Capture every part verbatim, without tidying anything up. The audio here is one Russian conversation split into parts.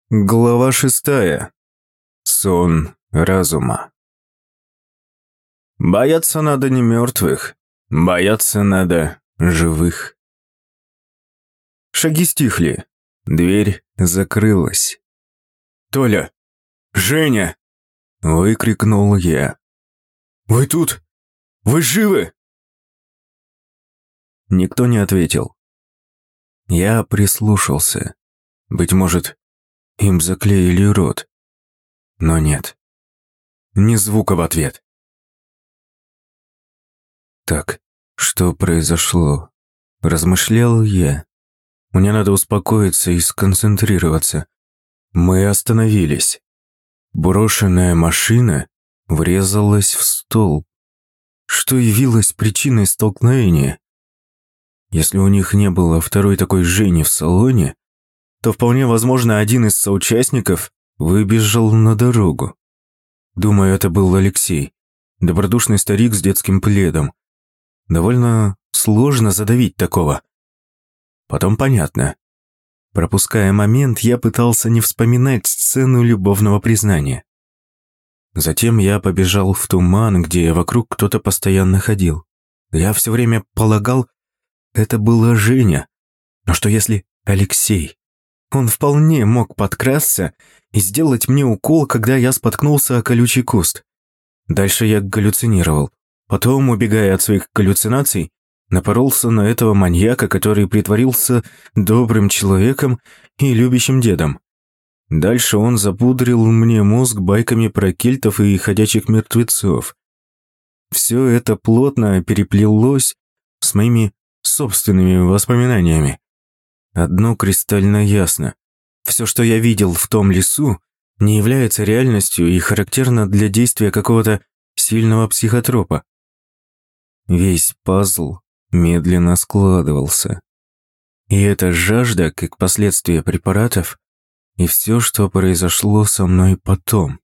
Глава шестая. Сон разума. Бояться надо не мертвых, бояться надо живых. Шаги стихли, дверь закрылась. «Толя! Женя!» – выкрикнул я. «Вы тут? Вы живы?» Никто не ответил. Я прислушался. Быть может, им заклеили рот. Но нет. Ни звука в ответ. Так, что произошло? Размышлял я. Мне надо успокоиться и сконцентрироваться. Мы остановились. Брошенная машина врезалась в столб. Что явилось причиной столкновения? Если у них не было второй такой Жени в салоне, то вполне возможно один из соучастников выбежал на дорогу. Думаю, это был Алексей, добродушный старик с детским пледом. Довольно сложно задавить такого. Потом понятно. Пропуская момент, я пытался не вспоминать сцену любовного признания. Затем я побежал в туман, где вокруг кто-то постоянно ходил. Я все время полагал, это была Женя. Но что если Алексей? Он вполне мог подкрасться и сделать мне укол, когда я споткнулся о колючий куст. Дальше я галлюцинировал. Потом, убегая от своих галлюцинаций, напоролся на этого маньяка, который притворился добрым человеком и любящим дедом. Дальше он запудрил мне мозг байками про кельтов и ходячих мертвецов. Все это плотно переплелось с моими собственными воспоминаниями. Одно кристально ясно. Все, что я видел в том лесу, не является реальностью и характерно для действия какого-то сильного психотропа. Весь пазл медленно складывался. И эта жажда, как последствие препаратов, и все, что произошло со мной потом.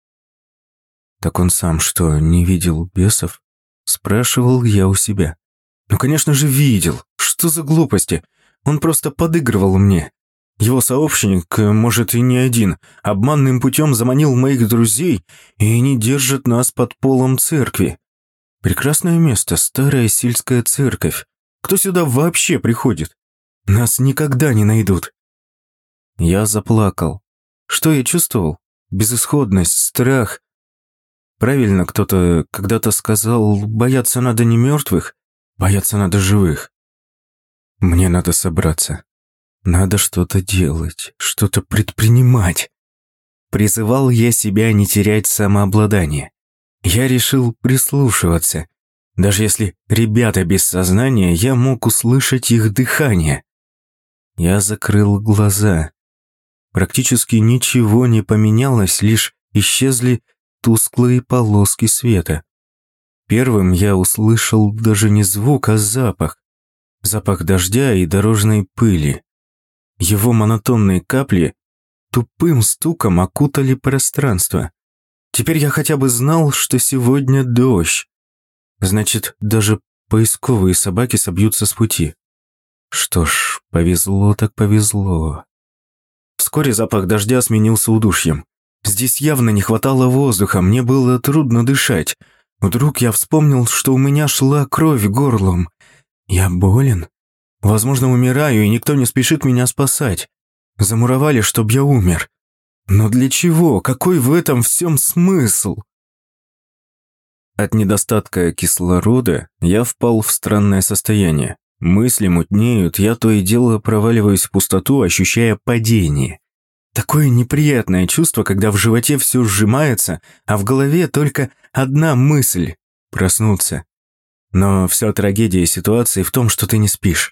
Так он сам что, не видел бесов? Спрашивал я у себя. Ну, конечно же, видел. Что за глупости? Он просто подыгрывал мне. Его сообщник, может и не один, обманным путем заманил моих друзей, и они держат нас под полом церкви. Прекрасное место, старая сельская церковь. Кто сюда вообще приходит? Нас никогда не найдут. Я заплакал. Что я чувствовал? Безысходность, страх. Правильно кто-то когда-то сказал, бояться надо не мертвых, бояться надо живых. Мне надо собраться. Надо что-то делать, что-то предпринимать. Призывал я себя не терять самообладание. Я решил прислушиваться. Даже если ребята без сознания, я мог услышать их дыхание. Я закрыл глаза. Практически ничего не поменялось, лишь исчезли тусклые полоски света. Первым я услышал даже не звук, а запах. Запах дождя и дорожной пыли. Его монотонные капли тупым стуком окутали пространство. Теперь я хотя бы знал, что сегодня дождь. Значит, даже поисковые собаки собьются с пути. Что ж, повезло так повезло. Вскоре запах дождя сменился удушьем. Здесь явно не хватало воздуха, мне было трудно дышать. Вдруг я вспомнил, что у меня шла кровь горлом. Я болен? Возможно, умираю, и никто не спешит меня спасать. Замуровали, чтоб я умер. Но для чего? Какой в этом всем смысл? От недостатка кислорода я впал в странное состояние. Мысли мутнеют, я то и дело проваливаюсь в пустоту, ощущая падение. Такое неприятное чувство, когда в животе все сжимается, а в голове только одна мысль – проснуться. Но вся трагедия ситуации в том, что ты не спишь.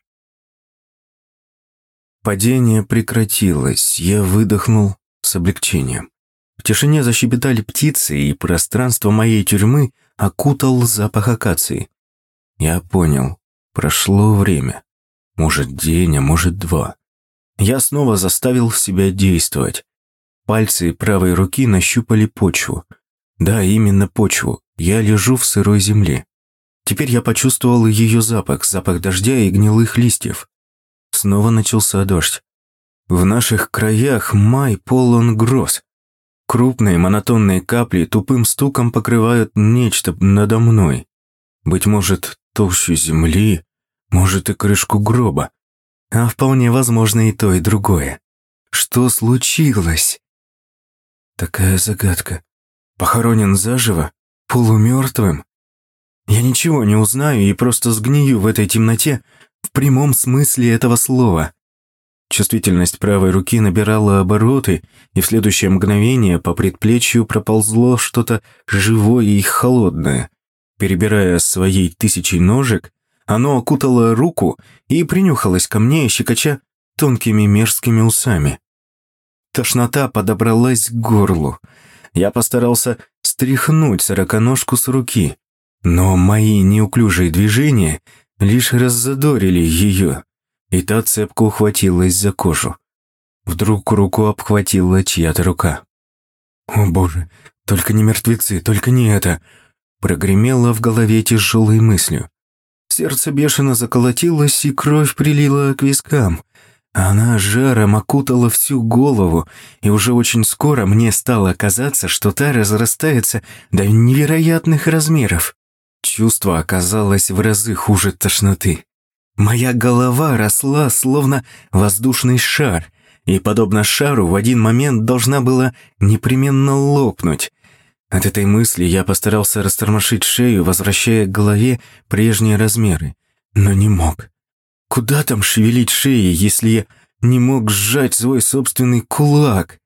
Падение прекратилось, я выдохнул с облегчением. В тишине защебетали птицы, и пространство моей тюрьмы окутал запах акации. Я понял, прошло время. Может, день, а может, два. Я снова заставил себя действовать. Пальцы правой руки нащупали почву. Да, именно почву. Я лежу в сырой земле. Теперь я почувствовал ее запах, запах дождя и гнилых листьев. Снова начался дождь. В наших краях май полон гроз. Крупные монотонные капли тупым стуком покрывают нечто надо мной. Быть может, толщу земли, может и крышку гроба. А вполне возможно и то, и другое. Что случилось? Такая загадка. Похоронен заживо? Полумертвым? Я ничего не узнаю и просто сгнию в этой темноте в прямом смысле этого слова. Чувствительность правой руки набирала обороты, и в следующее мгновение по предплечью проползло что-то живое и холодное. Перебирая своей тысячей ножек, оно окутало руку и принюхалось ко мне, щекоча тонкими мерзкими усами. Тошнота подобралась к горлу. Я постарался стряхнуть сороконожку с руки, но мои неуклюжие движения лишь раззадорили ее, и та цепко ухватилась за кожу. Вдруг руку обхватила чья-то рука. «О боже, только не мертвецы, только не это!» Прогремело в голове тяжелой мыслью. Сердце бешено заколотилось, и кровь прилила к вискам. Она жаром окутала всю голову, и уже очень скоро мне стало казаться, что та разрастается до невероятных размеров. Чувство оказалось в разы хуже тошноты. Моя голова росла, словно воздушный шар, и, подобно шару, в один момент должна была непременно лопнуть. От этой мысли я постарался растормошить шею, возвращая к голове прежние размеры, но не мог. Куда там шевелить шеей, если я не мог сжать свой собственный кулак?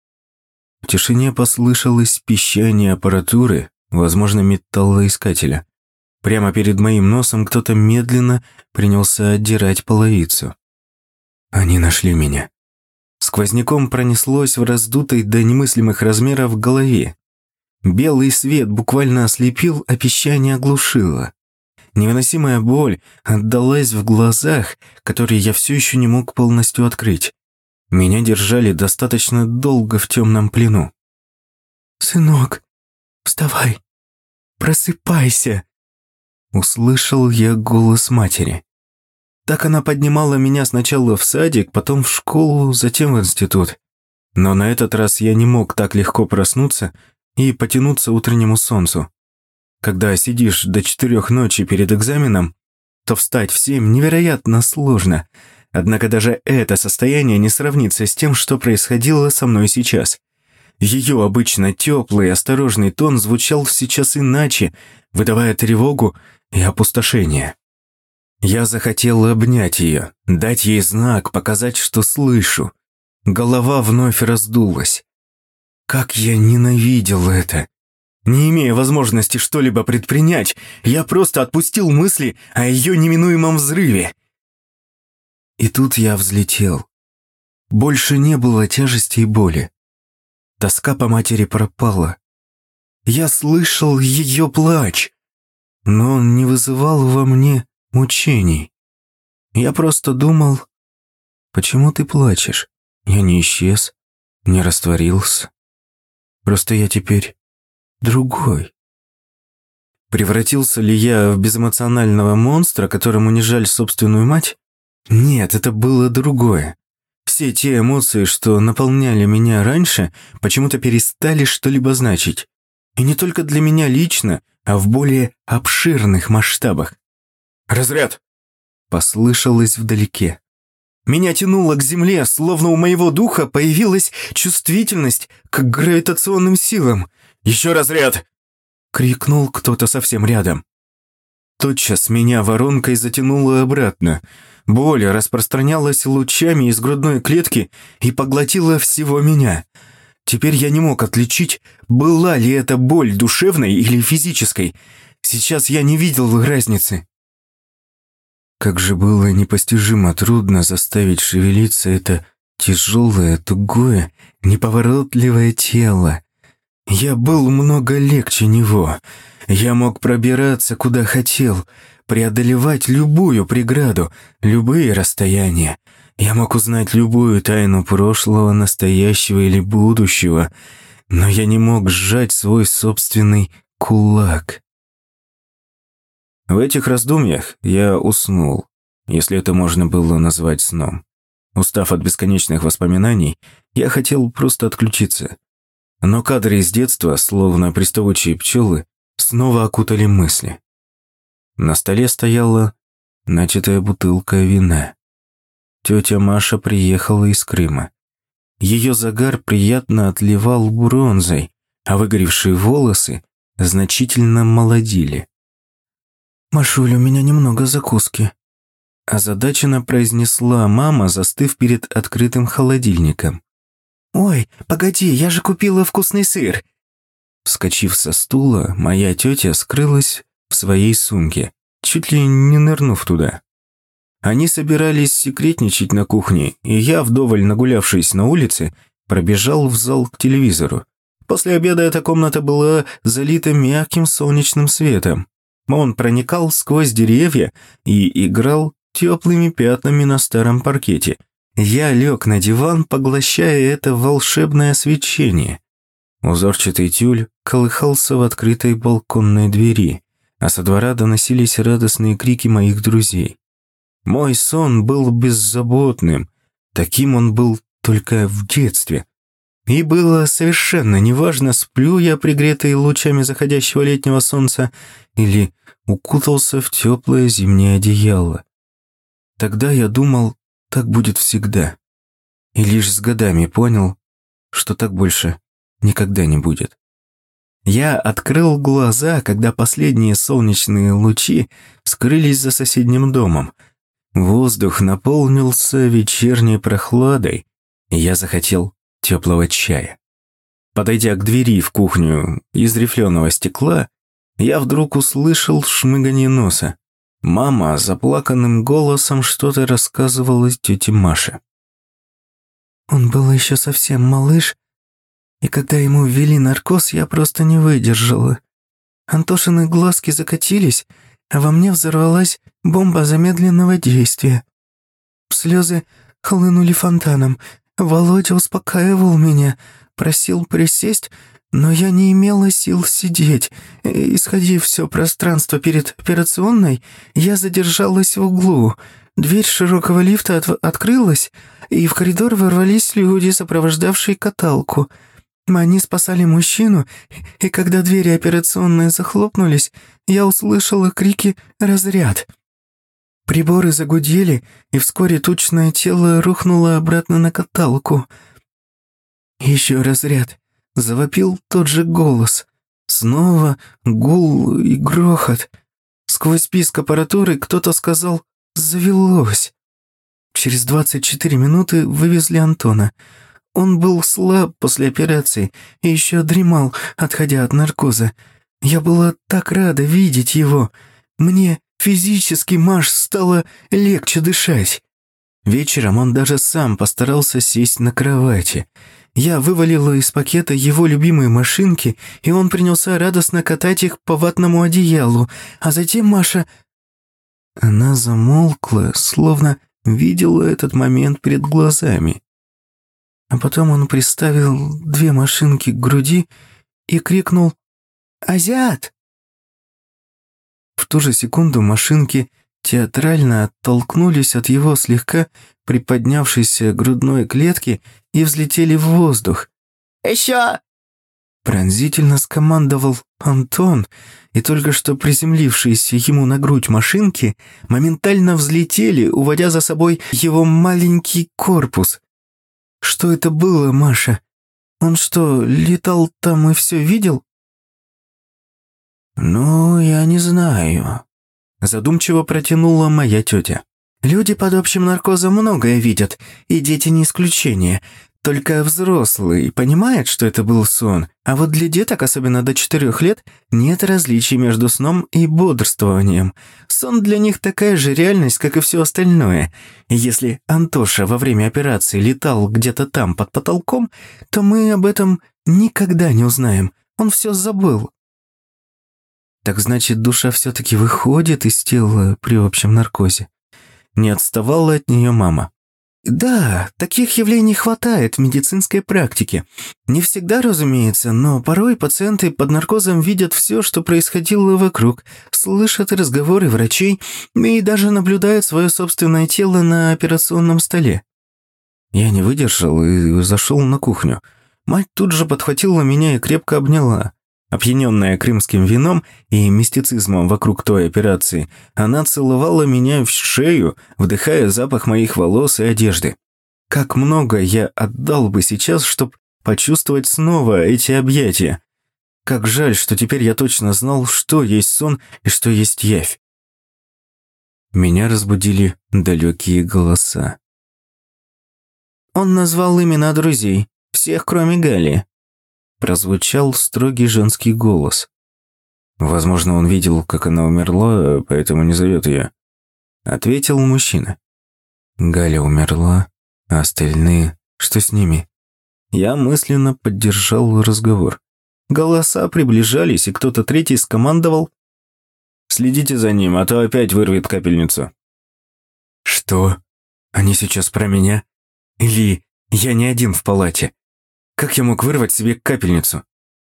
В тишине послышалось пищание аппаратуры, возможно, металлоискателя. Прямо перед моим носом кто-то медленно принялся отдирать половицу. Они нашли меня. Сквозняком пронеслось в раздутой до немыслимых размеров голове. Белый свет буквально ослепил, а пищание оглушило. Невыносимая боль отдалась в глазах, которые я все еще не мог полностью открыть. Меня держали достаточно долго в темном плену. «Сынок, вставай, просыпайся!» Услышал я голос матери. Так она поднимала меня сначала в садик, потом в школу, затем в институт. Но на этот раз я не мог так легко проснуться и потянуться утреннему солнцу. Когда сидишь до четырех ночи перед экзаменом, то встать в семь невероятно сложно. Однако даже это состояние не сравнится с тем, что происходило со мной сейчас. Ее обычно теплый, осторожный тон звучал сейчас иначе, выдавая тревогу и опустошение. Я захотел обнять ее, дать ей знак, показать, что слышу. Голова вновь раздулась. Как я ненавидел это! Не имея возможности что-либо предпринять, я просто отпустил мысли о ее неминуемом взрыве. И тут я взлетел. Больше не было тяжести и боли. Тоска по матери пропала. Я слышал ее плач, но он не вызывал во мне мучений. Я просто думал, почему ты плачешь? Я не исчез, не растворился. Просто я теперь другой. Превратился ли я в безэмоционального монстра, которому не жаль собственную мать? Нет, это было другое. Все те эмоции, что наполняли меня раньше, почему-то перестали что-либо значить. И не только для меня лично, а в более обширных масштабах. «Разряд!» – послышалось вдалеке. Меня тянуло к земле, словно у моего духа появилась чувствительность к гравитационным силам. «Еще разряд!» — крикнул кто-то совсем рядом. Тотчас меня воронкой затянуло обратно. Боль распространялась лучами из грудной клетки и поглотила всего меня. Теперь я не мог отличить, была ли это боль душевной или физической. Сейчас я не видел разницы. Как же было непостижимо трудно заставить шевелиться это тяжелое, тугое, неповоротливое тело. Я был много легче него. Я мог пробираться куда хотел, преодолевать любую преграду, любые расстояния. Я мог узнать любую тайну прошлого, настоящего или будущего, но я не мог сжать свой собственный кулак. В этих раздумьях я уснул, если это можно было назвать сном. Устав от бесконечных воспоминаний, я хотел просто отключиться. Но кадры из детства, словно приставучие пчелы, снова окутали мысли. На столе стояла начатая бутылка вина. Тетя Маша приехала из Крыма. Ее загар приятно отливал бронзой, а выгоревшие волосы значительно молодили. «Машуль, у меня немного закуски», – озадаченно произнесла мама, застыв перед открытым холодильником. «Ой, погоди, я же купила вкусный сыр!» Вскочив со стула, моя тетя скрылась в своей сумке, чуть ли не нырнув туда. Они собирались секретничать на кухне, и я, вдоволь нагулявшись на улице, пробежал в зал к телевизору. После обеда эта комната была залита мягким солнечным светом. Он проникал сквозь деревья и играл теплыми пятнами на старом паркете. Я лег на диван, поглощая это волшебное свечение. Узорчатый тюль колыхался в открытой балконной двери, а со двора доносились радостные крики моих друзей. Мой сон был беззаботным, таким он был только в детстве. И было совершенно неважно, сплю я, пригретый лучами заходящего летнего солнца, или укутался в теплое зимнее одеяло. Тогда я думал, так будет всегда. И лишь с годами понял, что так больше никогда не будет. Я открыл глаза, когда последние солнечные лучи скрылись за соседним домом. Воздух наполнился вечерней прохладой, и я захотел теплого чая. Подойдя к двери в кухню из рифленого стекла, я вдруг услышал шмыганье носа. Мама заплаканным голосом что-то рассказывала тете Маше. Он был еще совсем малыш, и когда ему ввели наркоз, я просто не выдержала. Антошины глазки закатились, а во мне взорвалась бомба замедленного действия. Слезы хлынули фонтаном. Володя успокаивал меня, просил присесть, но я не имела сил сидеть. Исходив все пространство перед операционной, я задержалась в углу. Дверь широкого лифта от открылась, и в коридор ворвались люди, сопровождавшие каталку. Они спасали мужчину, и когда двери операционной захлопнулись, я услышала крики «Разряд!». Приборы загудели, и вскоре тучное тело рухнуло обратно на каталку. Еще разряд. Завопил тот же голос. Снова гул и грохот. Сквозь писк аппаратуры кто-то сказал «Завелось». Через двадцать четыре минуты вывезли Антона. Он был слаб после операции и еще дремал, отходя от наркоза. Я была так рада видеть его. Мне физически, Маш, стало легче дышать. Вечером он даже сам постарался сесть на кровати. Я вывалила из пакета его любимые машинки, и он принялся радостно катать их по ватному одеялу. А затем Маша... Она замолкла, словно видела этот момент перед глазами. А потом он приставил две машинки к груди и крикнул «Азиат!». В ту же секунду машинки театрально оттолкнулись от его слегка приподнявшейся грудной клетки и взлетели в воздух. «Еще!» Пронзительно скомандовал Антон, и только что приземлившиеся ему на грудь машинки моментально взлетели, уводя за собой его маленький корпус. «Что это было, Маша? Он что, летал там и все видел?» «Ну, я не знаю», – задумчиво протянула моя тетя. «Люди под общим наркозом многое видят, и дети не исключение. Только взрослый понимает, что это был сон, а вот для деток, особенно до четырех лет, нет различий между сном и бодрствованием. Сон для них такая же реальность, как и все остальное. И если Антоша во время операции летал где-то там под потолком, то мы об этом никогда не узнаем. Он все забыл». «Так значит, душа все-таки выходит из тела при общем наркозе?» Не отставала от нее мама. «Да, таких явлений хватает в медицинской практике. Не всегда, разумеется, но порой пациенты под наркозом видят все, что происходило вокруг, слышат разговоры врачей и даже наблюдают свое собственное тело на операционном столе. Я не выдержал и зашел на кухню. Мать тут же подхватила меня и крепко обняла. Опьяненная крымским вином и мистицизмом вокруг той операции, она целовала меня в шею, вдыхая запах моих волос и одежды. Как много я отдал бы сейчас, чтобы почувствовать снова эти объятия. Как жаль, что теперь я точно знал, что есть сон и что есть явь. Меня разбудили далекие голоса. Он назвал имена друзей, всех, кроме Гали. Прозвучал строгий женский голос. Возможно, он видел, как она умерла, поэтому не зовет ее. Ответил мужчина. Галя умерла, а остальные, что с ними? Я мысленно поддержал разговор. Голоса приближались, и кто-то третий скомандовал: «Следите за ним, а то опять вырвет капельницу». Что? Они сейчас про меня? Или я не один в палате? Как я мог вырвать себе капельницу?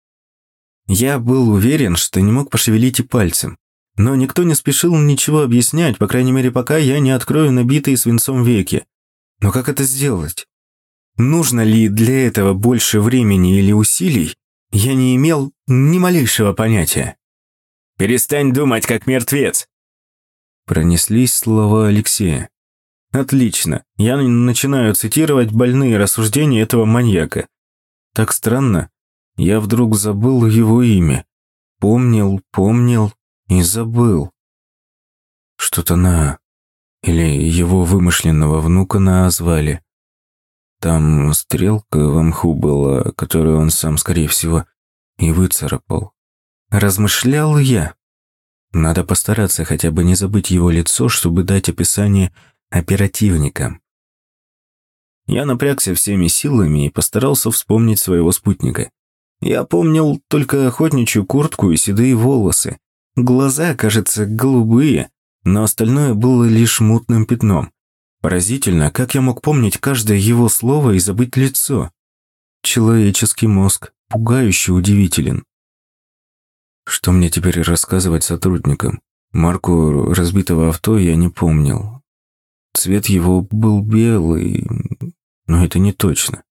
Я был уверен, что не мог пошевелить и пальцем. Но никто не спешил ничего объяснять, по крайней мере, пока я не открою набитые свинцом веки. Но как это сделать? Нужно ли для этого больше времени или усилий? Я не имел ни малейшего понятия. «Перестань думать, как мертвец!» Пронеслись слова Алексея. «Отлично, я начинаю цитировать больные рассуждения этого маньяка. Так странно, я вдруг забыл его имя. Помнил, помнил и забыл. Что-то на... Или его вымышленного внука назвали. Там стрелка в мху была, которую он сам, скорее всего, и выцарапал. Размышлял я. Надо постараться хотя бы не забыть его лицо, чтобы дать описание оперативникам. Я напрягся всеми силами и постарался вспомнить своего спутника. Я помнил только охотничью куртку и седые волосы. Глаза, кажется, голубые, но остальное было лишь мутным пятном. Поразительно, как я мог помнить каждое его слово и забыть лицо. Человеческий мозг пугающе удивителен. Что мне теперь рассказывать сотрудникам? Марку разбитого авто я не помнил. Цвет его был белый, но это не точно.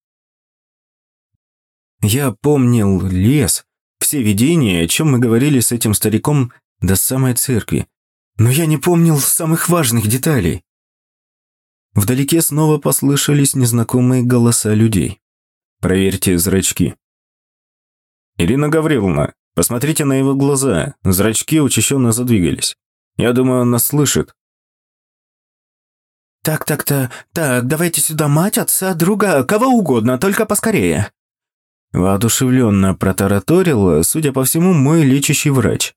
Я помнил лес, все видения, о чем мы говорили с этим стариком до самой церкви, но я не помнил самых важных деталей. Вдалеке снова послышались незнакомые голоса людей. «Проверьте зрачки». «Ирина Гавриловна, посмотрите на его глаза, зрачки учащенно задвигались. Я думаю, он нас слышит». «Так, так-то, так, давайте сюда мать, отца, друга, кого угодно, только поскорее». Воодушевленно протараторил, судя по всему, мой лечащий врач.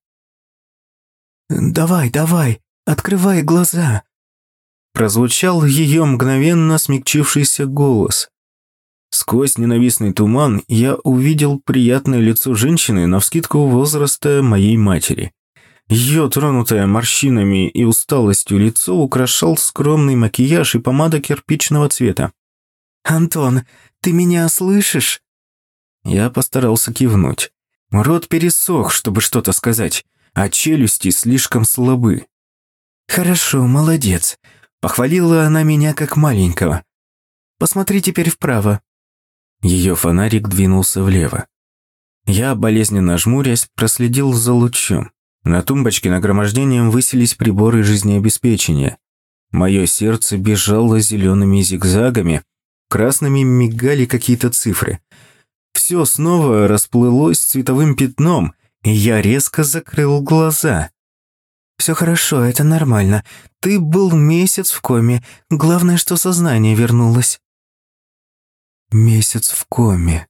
«Давай, давай, открывай глаза», прозвучал ее мгновенно смягчившийся голос. Сквозь ненавистный туман я увидел приятное лицо женщины навскидку возраста моей матери. Ее тронутое морщинами и усталостью лицо украшал скромный макияж и помада кирпичного цвета. «Антон, ты меня слышишь?» Я постарался кивнуть. Рот пересох, чтобы что-то сказать, а челюсти слишком слабы. «Хорошо, молодец. Похвалила она меня как маленького. Посмотри теперь вправо». Ее фонарик двинулся влево. Я, болезненно жмурясь, проследил за лучом. На тумбочке нагромождением высились приборы жизнеобеспечения. Мое сердце бежало зелеными зигзагами, красными мигали какие-то цифры. Все снова расплылось цветовым пятном, и я резко закрыл глаза. «Все хорошо, это нормально. Ты был месяц в коме. Главное, что сознание вернулось». «Месяц в коме».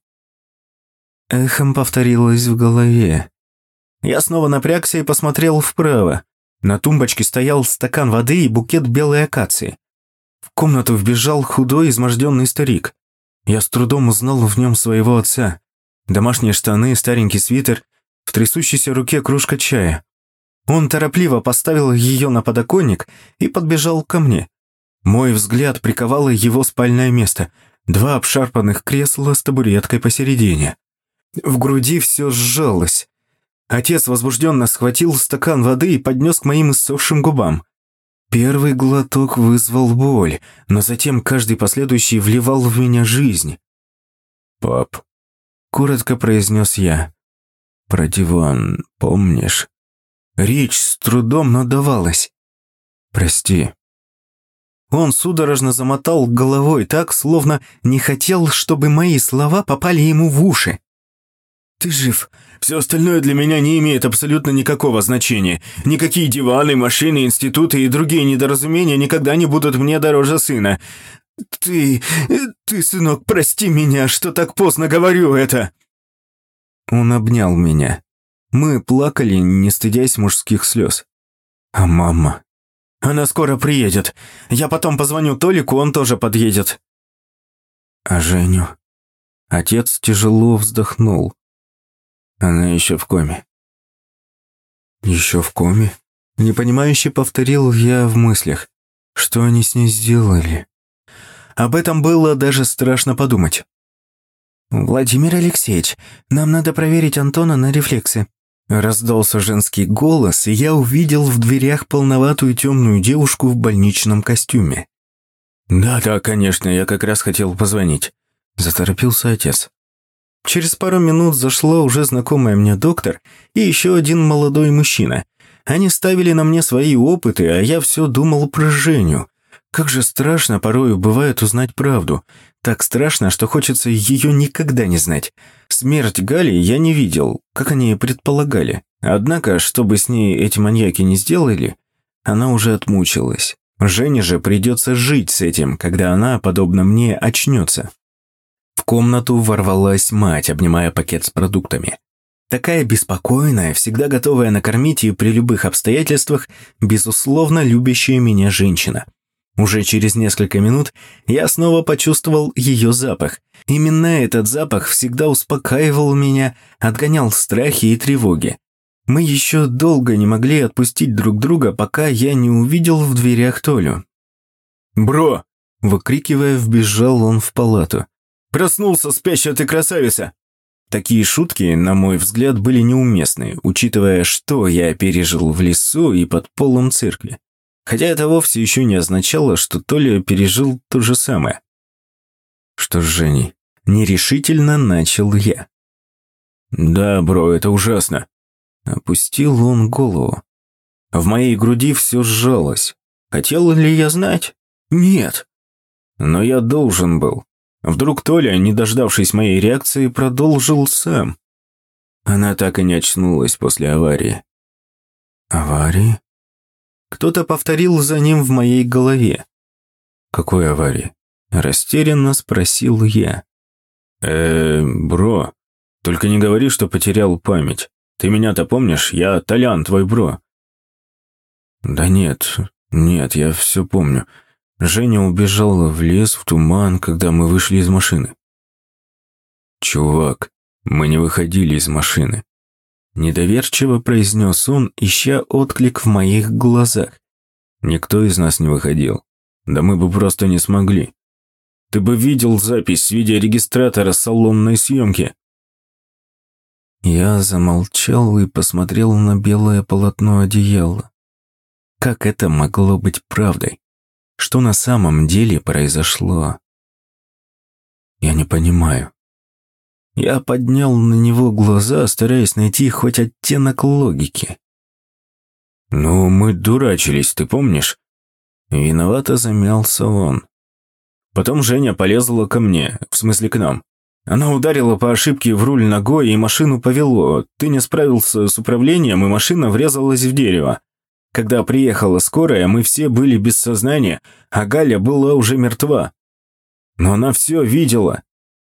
Эхом повторилось в голове. Я снова напрягся и посмотрел вправо. На тумбочке стоял стакан воды и букет белой акации. В комнату вбежал худой, изможденный старик. Я с трудом узнал в нем своего отца. Домашние штаны, старенький свитер, в трясущейся руке кружка чая. Он торопливо поставил ее на подоконник и подбежал ко мне. Мой взгляд приковало его спальное место. Два обшарпанных кресла с табуреткой посередине. В груди все сжалось. Отец возбужденно схватил стакан воды и поднес к моим иссохшим губам. Первый глоток вызвал боль, но затем каждый последующий вливал в меня жизнь. «Пап», — коротко произнес я. «про диван помнишь?» Речь с трудом, но давалась. «Прости». Он судорожно замотал головой так, словно не хотел, чтобы мои слова попали ему в уши. «Ты жив. Все остальное для меня не имеет абсолютно никакого значения. Никакие диваны, машины, институты и другие недоразумения никогда не будут мне дороже сына. Ты... ты, сынок, прости меня, что так поздно говорю это». Он обнял меня. Мы плакали, не стыдясь мужских слез. «А мама?» «Она скоро приедет. Я потом позвоню Толику, он тоже подъедет». «А Женю?» Отец тяжело вздохнул. «Она еще в коме». «Еще в коме?» Непонимающе повторил я в мыслях. Что они с ней сделали? Об этом было даже страшно подумать. «Владимир Алексеевич, нам надо проверить Антона на рефлексы». Раздался женский голос, и я увидел в дверях полноватую темную девушку в больничном костюме. «Да-да, конечно, я как раз хотел позвонить», – заторопился отец. Через пару минут зашла уже знакомая мне доктор и еще один молодой мужчина. Они ставили на мне свои опыты, а я все думал про Женю. Как же страшно порою бывает узнать правду. Так страшно, что хочется ее никогда не знать. Смерть Гали я не видел, как они предполагали. Однако, что бы с ней эти маньяки не сделали, она уже отмучилась. Жене же придется жить с этим, когда она, подобно мне, очнется. В комнату ворвалась мать, обнимая пакет с продуктами. Такая беспокойная, всегда готовая накормить и при любых обстоятельствах, безусловно, любящая меня женщина. Уже через несколько минут я снова почувствовал ее запах. Именно этот запах всегда успокаивал меня, отгонял страхи и тревоги. Мы еще долго не могли отпустить друг друга, пока я не увидел в дверях Толю. «Бро!» – выкрикивая, вбежал он в палату. «Проснулся, спящая ты красавица!» Такие шутки, на мой взгляд, были неуместны, учитывая, что я пережил в лесу и под полом церкви. Хотя это вовсе еще не означало, что Толя пережил то же самое. «Что с Женей?» – нерешительно начал я. «Да, бро, это ужасно!» Опустил он голову. В моей груди все сжалось. Хотел ли я знать? Нет. Но я должен был. Вдруг Толя, не дождавшись моей реакции, продолжил сам. Она так и не очнулась после аварии. «Аварии?» Кто-то повторил за ним в моей голове. «Какой аварии?» Растерянно спросил я. э бро, только не говори, что потерял память. Ты меня-то помнишь? Я Толян, твой бро». «Да нет, нет, я все помню. Женя убежала в лес, в туман, когда мы вышли из машины». «Чувак, мы не выходили из машины». Недоверчиво произнес он, ища отклик в моих глазах. «Никто из нас не выходил. Да мы бы просто не смогли. Ты бы видел запись с видеорегистратора салонной съемки». Я замолчал и посмотрел на белое полотно одеяла. Как это могло быть правдой? Что на самом деле произошло? Я не понимаю. Я поднял на него глаза, стараясь найти хоть оттенок логики. «Ну, мы дурачились, ты помнишь?» Виновато замялся он. Потом Женя полезла ко мне, в смысле к нам. Она ударила по ошибке в руль ногой, и машину повело. Ты не справился с управлением, и машина врезалась в дерево. Когда приехала скорая, мы все были без сознания, а Галя была уже мертва. Но она все видела».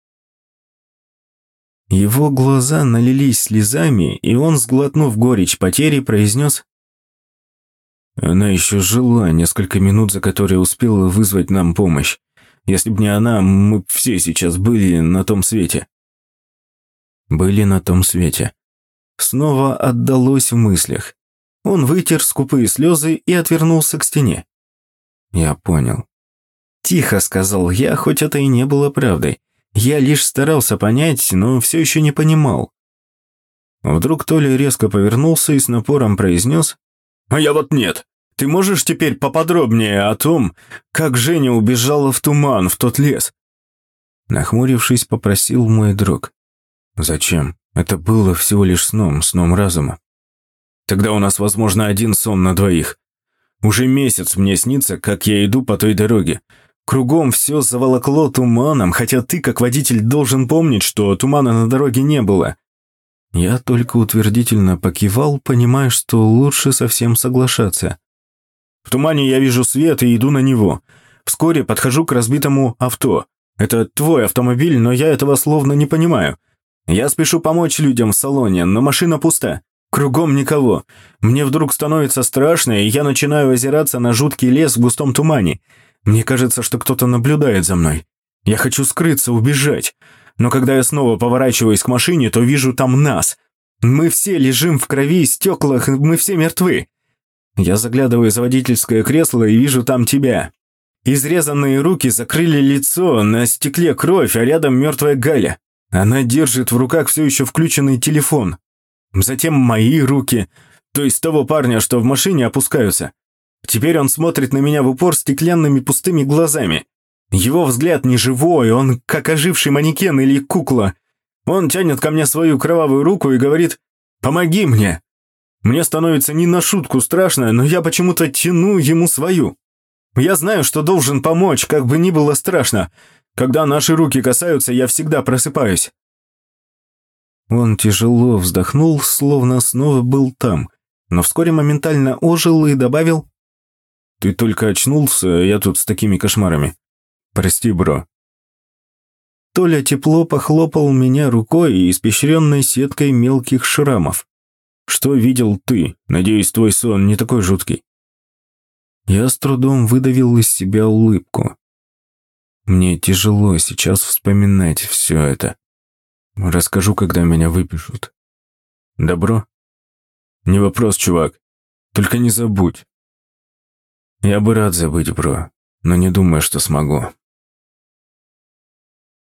Его глаза налились слезами, и он, сглотнув горечь потери, произнес: «Она еще жила несколько минут, за которые успела вызвать нам помощь. Если б не она, мы все сейчас были на том свете». «Были на том свете». Снова отдалось в мыслях. Он вытер скупые слезы и отвернулся к стене. «Я понял». Тихо сказал я, хоть это и не было правдой. Я лишь старался понять, но все еще не понимал. Вдруг Толя резко повернулся и с напором произнес: «А я вот нет. Ты можешь теперь поподробнее о том, как Женя убежала в туман, в тот лес?» Нахмурившись, попросил мой друг. «Зачем? Это было всего лишь сном, сном разума». «Тогда у нас, возможно, один сон на двоих. Уже месяц мне снится, как я иду по той дороге. Кругом все заволокло туманом, хотя ты, как водитель, должен помнить, что тумана на дороге не было». Я только утвердительно покивал, понимая, что лучше совсем соглашаться. «В тумане я вижу свет и иду на него. Вскоре подхожу к разбитому авто. Это твой автомобиль, но я этого словно не понимаю. Я спешу помочь людям в салоне, но машина пуста. Кругом никого. Мне вдруг становится страшно, и я начинаю озираться на жуткий лес в густом тумане. Мне кажется, что кто-то наблюдает за мной. Я хочу скрыться, убежать. Но когда я снова поворачиваюсь к машине, то вижу там нас. Мы все лежим в крови и стеклах, мы все мертвы. Я заглядываю за водительское кресло и вижу там тебя. Изрезанные руки закрыли лицо, на стекле кровь, а рядом мертвая Галя. Она держит в руках все еще включенный телефон. Затем мои руки, то есть того парня, что в машине, опускаются. Теперь он смотрит на меня в упор стеклянными пустыми глазами. Его взгляд не живой, он как оживший манекен или кукла. Он тянет ко мне свою кровавую руку и говорит: «Помоги мне!» Мне становится не на шутку страшно, но я почему-то тяну ему свою. Я знаю, что должен помочь, как бы ни было страшно. Когда наши руки касаются, я всегда просыпаюсь. Он тяжело вздохнул, словно снова был там, но вскоре моментально ожил и добавил: «Ты только очнулся, я тут с такими кошмарами. Прости, бро». Толя тепло похлопал меня рукой, испещренной сеткой мелких шрамов. «Что видел ты? Надеюсь, твой сон не такой жуткий». Я с трудом выдавил из себя улыбку. Мне тяжело сейчас вспоминать все это. Расскажу, когда меня выпишут. Добро? Не вопрос, чувак. Только не забудь. Я бы рад забыть, бро, но не думаю, что смогу.